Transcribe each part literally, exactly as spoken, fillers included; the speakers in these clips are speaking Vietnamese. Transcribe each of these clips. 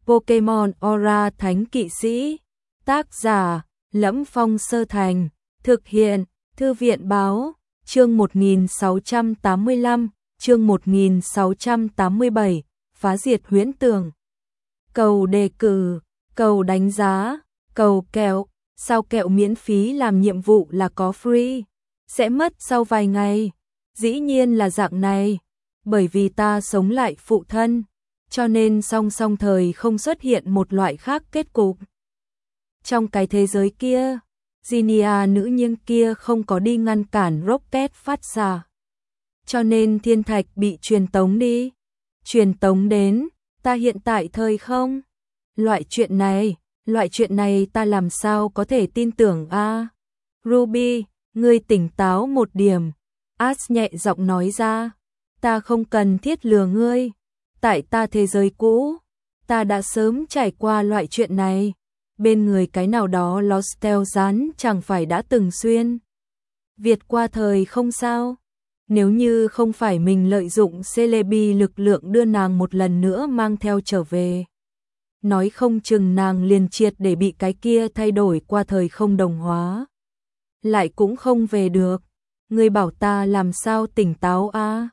Pokemon Aura Thánh Kỵ Sĩ. Tác giả: Lẫm Phong Sơ Thành. Thực hiện: Thư viện Báo. Chương một nghìn sáu trăm tám mươi lăm, chương một nghìn sáu trăm tám mươi bảy, phá diệt huyễn tưởng. Cầu đề cử, cầu đánh giá, cầu kẹo, sao kẹo miễn phí làm nhiệm vụ là có free, sẽ mất sau vài ngày. Dĩ nhiên là dạng này, bởi vì ta sống lại phụ thân, cho nên song song thời không xuất hiện một loại khác kết cục. Trong cái thế giới kia, Ginia nữ nhân kia không có đi ngăn cản rocket phát ra, cho nên thiên thạch bị truyền tống đi. Truyền tống đến, ta hiện tại thời không? Loại chuyện này, loại chuyện này ta làm sao có thể tin tưởng a? À? Ruby, ngươi tỉnh táo một điểm. Ash nhẹ giọng nói ra, ta không cần thiết lừa ngươi. Tại ta thế giới cũ, ta đã sớm trải qua loại chuyện này. Bên người cái nào đó Lostel rán chẳng phải đã từng xuyên Việt qua thời không sao? Nếu như không phải mình lợi dụng Celebi lực lượng đưa nàng một lần nữa mang theo trở về, nói không chừng nàng liền triệt để bị cái kia thay đổi qua thời không đồng hóa, lại cũng không về được. Ngươi bảo ta làm sao tỉnh táo a? À?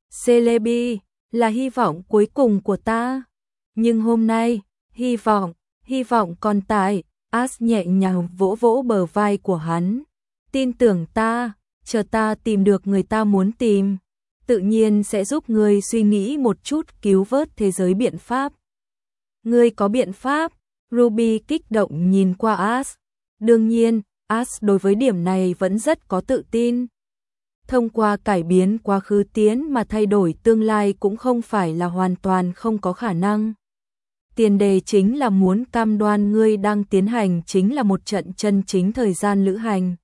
Celebi là hy vọng cuối cùng của ta, nhưng hôm nay, hy vọng, hy vọng còn tại. Ash nhẹ nhàng vỗ vỗ bờ vai của hắn. Tin tưởng ta, chờ ta tìm được người ta muốn tìm, tự nhiên sẽ giúp ngươi suy nghĩ một chút cứu vớt thế giới biện pháp. Ngươi có biện pháp? Ruby kích động nhìn qua Ash. Đương nhiên, Ash đối với điểm này vẫn rất có tự tin. Thông qua cải biến quá khứ tiến mà thay đổi tương lai cũng không phải là hoàn toàn không có khả năng. Tiền đề chính là muốn cam đoan ngươi đang tiến hành chính là một trận chân chính thời gian lữ hành,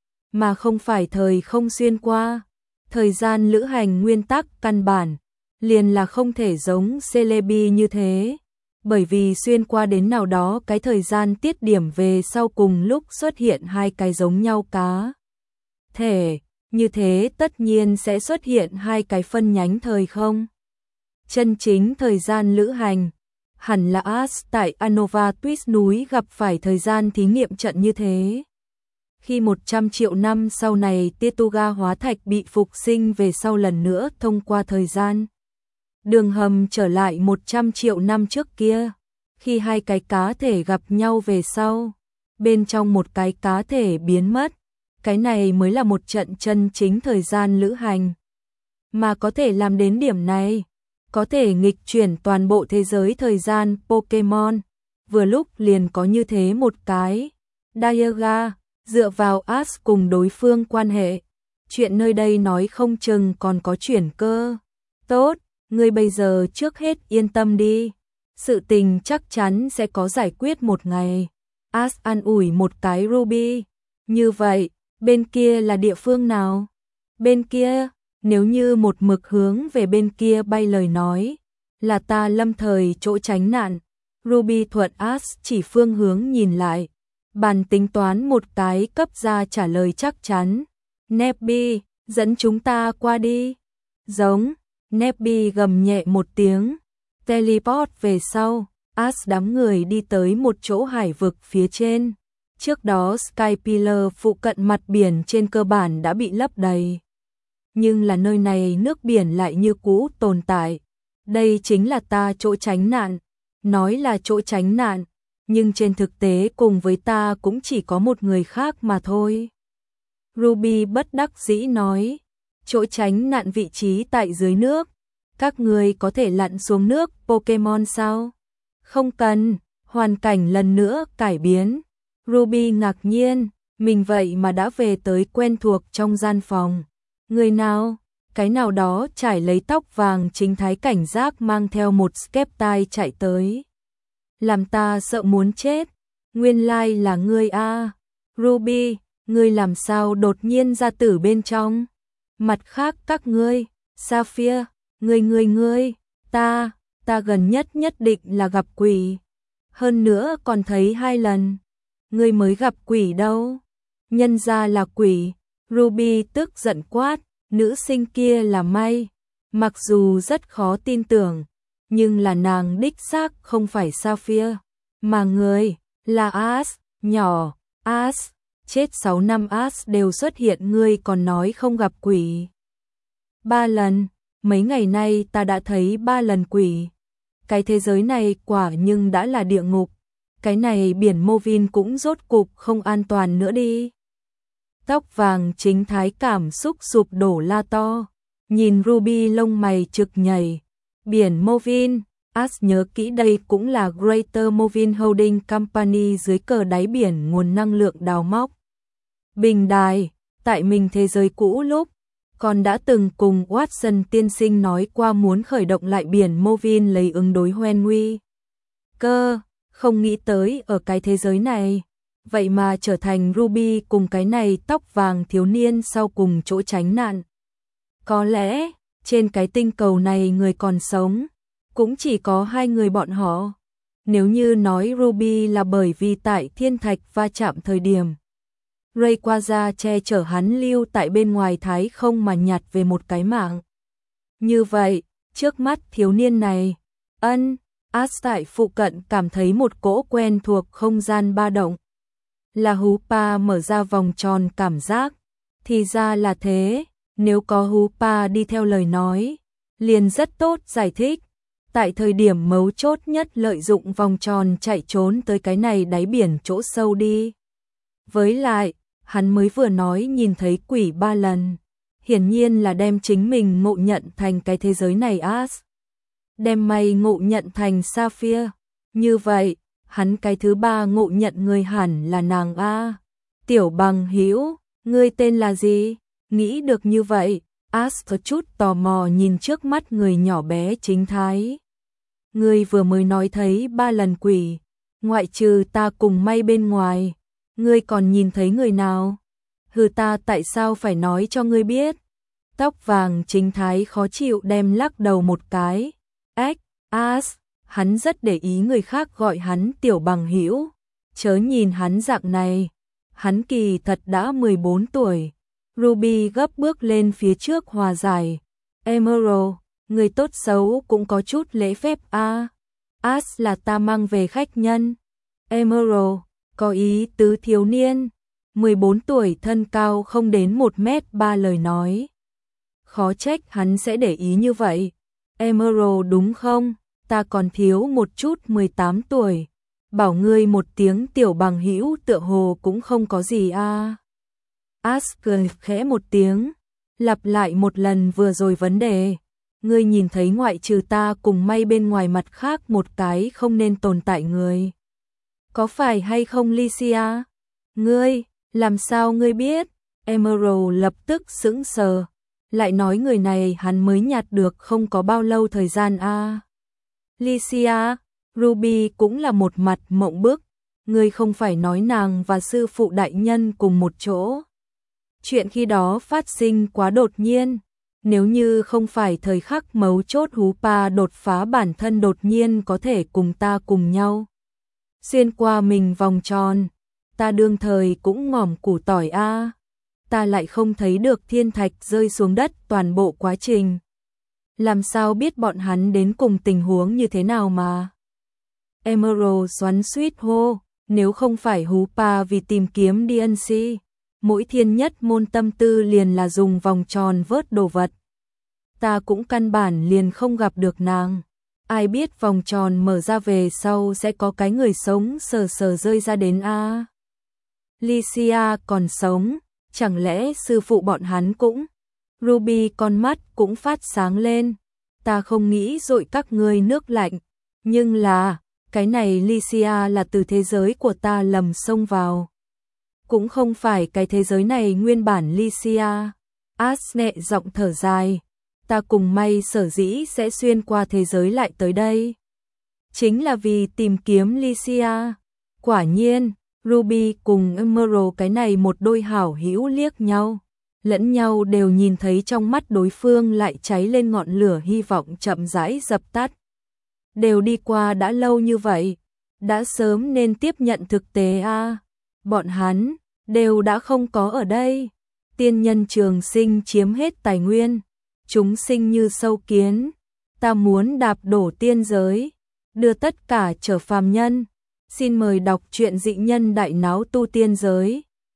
mà không phải thời không xuyên qua. Thời gian lữ hành nguyên tắc căn bản liền là không thể giống Celebi như thế, bởi vì xuyên qua đến nào đó cái thời gian tiết điểm về sau cùng lúc xuất hiện hai cái giống nhau cá thể, như thế tất nhiên sẽ xuất hiện hai cái phân nhánh thời không. Chân chính thời gian lữ hành hẳn là Ash tại Anova Twist núi gặp phải thời gian thí nghiệm trận như thế. Khi một trăm triệu năm sau này Tituga hóa thạch bị phục sinh về sau lần nữa thông qua thời gian đường hầm trở lại một trăm triệu năm trước kia, khi hai cái cá thể gặp nhau về sau, bên trong một cái cá thể biến mất, cái này mới là một trận chân chính thời gian lữ hành. Mà có thể làm đến điểm này, có thể nghịch chuyển toàn bộ thế giới thời gian Pokemon, vừa lúc liền có như thế một cái. Dialga, dựa vào Ash cùng đối phương quan hệ, chuyện nơi đây nói không chừng còn có chuyển cơ. Tốt, ngươi bây giờ trước hết yên tâm đi, sự tình chắc chắn sẽ có giải quyết một ngày. Ash an ủi một cái Ruby. Như vậy, bên kia là địa phương nào? Bên kia, nếu như một mực hướng về bên kia bay lời nói, là ta lâm thời chỗ tránh nạn. Ruby thuận Ash chỉ phương hướng nhìn lại, bàn tính toán một cái cấp ra trả lời chắc chắn. Nebby, dẫn chúng ta qua đi. Giống, Nebby gầm nhẹ một tiếng, teleport về sau, Ash đám người đi tới một chỗ hải vực phía trên. Trước đó Skypillar phụ cận mặt biển trên cơ bản đã bị lấp đầy, nhưng là nơi này nước biển lại như cũ tồn tại. Đây chính là ta chỗ tránh nạn. Nói là chỗ tránh nạn, nhưng trên thực tế cùng với ta cũng chỉ có một người khác mà thôi. Ruby bất đắc dĩ nói, chỗ tránh nạn vị trí tại dưới nước. Các người có thể lặn xuống nước Pokemon sao? Không cần, hoàn cảnh lần nữa cải biến. Ruby ngạc nhiên, mình vậy mà đã về tới quen thuộc trong gian phòng. Người nào? Cái nào đó trải lấy tóc vàng chính thái cảnh giác mang theo một Skeptile chạy tới. Làm ta sợ muốn chết. Nguyên lai like là ngươi a. À. Ruby, ngươi làm sao đột nhiên ra từ bên trong? Mặt khác các ngươi, Sapphire, ngươi ngươi ngươi, ta, ta gần nhất nhất định là gặp quỷ. Hơn nữa còn thấy hai lần. Ngươi mới gặp quỷ đâu? Nhân ra là quỷ. Ruby tức giận quát, nữ sinh kia là May. Mặc dù rất khó tin tưởng, nhưng là nàng đích xác không phải Sapphire, mà người là As, nhỏ, As, chết sáu năm As đều xuất hiện ngươi còn nói không gặp quỷ. Ba lần, mấy ngày nay ta đã thấy ba lần quỷ. Cái thế giới này quả nhưng đã là địa ngục, cái này biển Movin cũng rốt cục không an toàn nữa đi. Tóc vàng chính thái cảm xúc sụp đổ la to, nhìn Ruby lông mày trực nhảy. Biển Movin, As nhớ kỹ đây cũng là Greater Movin Holding Company dưới cờ đáy biển nguồn năng lượng đào móc. Bình đài, tại mình thế giới cũ lúc, còn đã từng cùng Watson tiên sinh nói qua muốn khởi động lại biển Movin lấy ứng đối hoen nguy. Cơ, không nghĩ tới ở cái thế giới này, vậy mà trở thành Ruby cùng cái này tóc vàng thiếu niên sau cùng chỗ tránh nạn. Có lẽ, trên cái tinh cầu này người còn sống, cũng chỉ có hai người bọn họ. Nếu như nói Ruby là bởi vì tại thiên thạch va chạm thời điểm, Rayquaza che chở hắn lưu tại bên ngoài thái không mà nhặt về một cái mạng. Như vậy, trước mắt thiếu niên này, ân, As tại phụ cận cảm thấy một cỗ quen thuộc không gian ba động. Là Hoopa mở ra vòng tròn cảm giác. Thì ra là thế, nếu có Hoopa đi theo lời nói, liền rất tốt giải thích. Tại thời điểm mấu chốt nhất lợi dụng vòng tròn chạy trốn tới cái này đáy biển chỗ sâu đi. Với lại, hắn mới vừa nói nhìn thấy quỷ ba lần. Hiển nhiên là đem chính mình ngộ nhận thành cái thế giới này As. Đem mày ngộ nhận thành Sapphire. Như vậy, hắn cái thứ ba ngộ nhận người hẳn là nàng A. Tiểu bằng hữu, ngươi tên là gì? Nghĩ được như vậy, As có chút tò mò nhìn trước mắt người nhỏ bé chính thái. Ngươi vừa mới nói thấy ba lần quỷ, ngoại trừ ta cùng may bên ngoài, ngươi còn nhìn thấy người nào? Hừ, ta tại sao phải nói cho ngươi biết? Tóc vàng chính thái khó chịu đem lắc đầu một cái. Ếch, As, hắn rất để ý người khác gọi hắn tiểu bằng hữu. Chớ nhìn hắn dạng này, hắn kỳ thật đã mười bốn tuổi. Ruby gấp bước lên phía trước hòa giải. Emerald, người tốt xấu cũng có chút lễ phép a. As là ta mang về khách nhân. Emerald, có ý tứ thiếu niên. mười bốn tuổi thân cao không đến một mét ba lời nói. Khó trách hắn sẽ để ý như vậy. Emerald đúng không? Ta còn thiếu một chút mười tám tuổi. Bảo ngươi một tiếng tiểu bằng hữu tựa hồ cũng không có gì a. As cười khẽ một tiếng, lặp lại một lần vừa rồi vấn đề. Ngươi nhìn thấy ngoại trừ ta cùng may bên ngoài mặt khác một cái không nên tồn tại người. Có phải hay không Lycia? Ngươi, làm sao ngươi biết? Emerald lập tức sững sờ. Lại nói người này hắn mới nhặt được không có bao lâu thời gian a. À. Lycia, Ruby cũng là một mặt mộng bức. Ngươi không phải nói nàng và sư phụ đại nhân cùng một chỗ. Chuyện khi đó phát sinh quá đột nhiên. Nếu như không phải thời khắc mấu chốt Hoopa đột phá bản thân đột nhiên có thể cùng ta cùng nhau. Xuyên qua mình vòng tròn. Ta đương thời cũng ngỏm củ tỏi a. À. Ta lại không thấy được thiên thạch rơi xuống đất toàn bộ quá trình. Làm sao biết bọn hắn đến cùng tình huống như thế nào mà? Emerald xoắn xuýt hô, nếu không phải Hoopa vì tìm kiếm đê en xê, mỗi thiên nhất môn tâm tư liền là dùng vòng tròn vớt đồ vật. Ta cũng căn bản liền không gặp được nàng. Ai biết vòng tròn mở ra về sau sẽ có cái người sống sờ sờ rơi ra đến a. Lycia còn sống. Chẳng lẽ sư phụ bọn hắn cũng? Ruby con mắt cũng phát sáng lên. Ta không nghĩ dội các ngươi nước lạnh. Nhưng là, cái này Lycia là từ thế giới của ta lầm xông vào. Cũng không phải cái thế giới này nguyên bản Lycia. As nhẹ giọng thở dài. Ta cùng may sở dĩ sẽ xuyên qua thế giới lại tới đây. Chính là vì tìm kiếm Lycia. Quả nhiên. Ruby cùng Emerald cái này một đôi hảo hữu liếc nhau, lẫn nhau đều nhìn thấy trong mắt đối phương lại cháy lên ngọn lửa hy vọng chậm rãi dập tắt. Đều đi qua đã lâu như vậy, đã sớm nên tiếp nhận thực tế a. À. Bọn hắn đều đã không có ở đây. Tiên nhân trường sinh chiếm hết tài nguyên, chúng sinh như sâu kiến, ta muốn đạp đổ tiên giới, đưa tất cả trở phàm nhân. Xin mời đọc truyện Dị Nhân Đại Náo Tu Tiên Giới.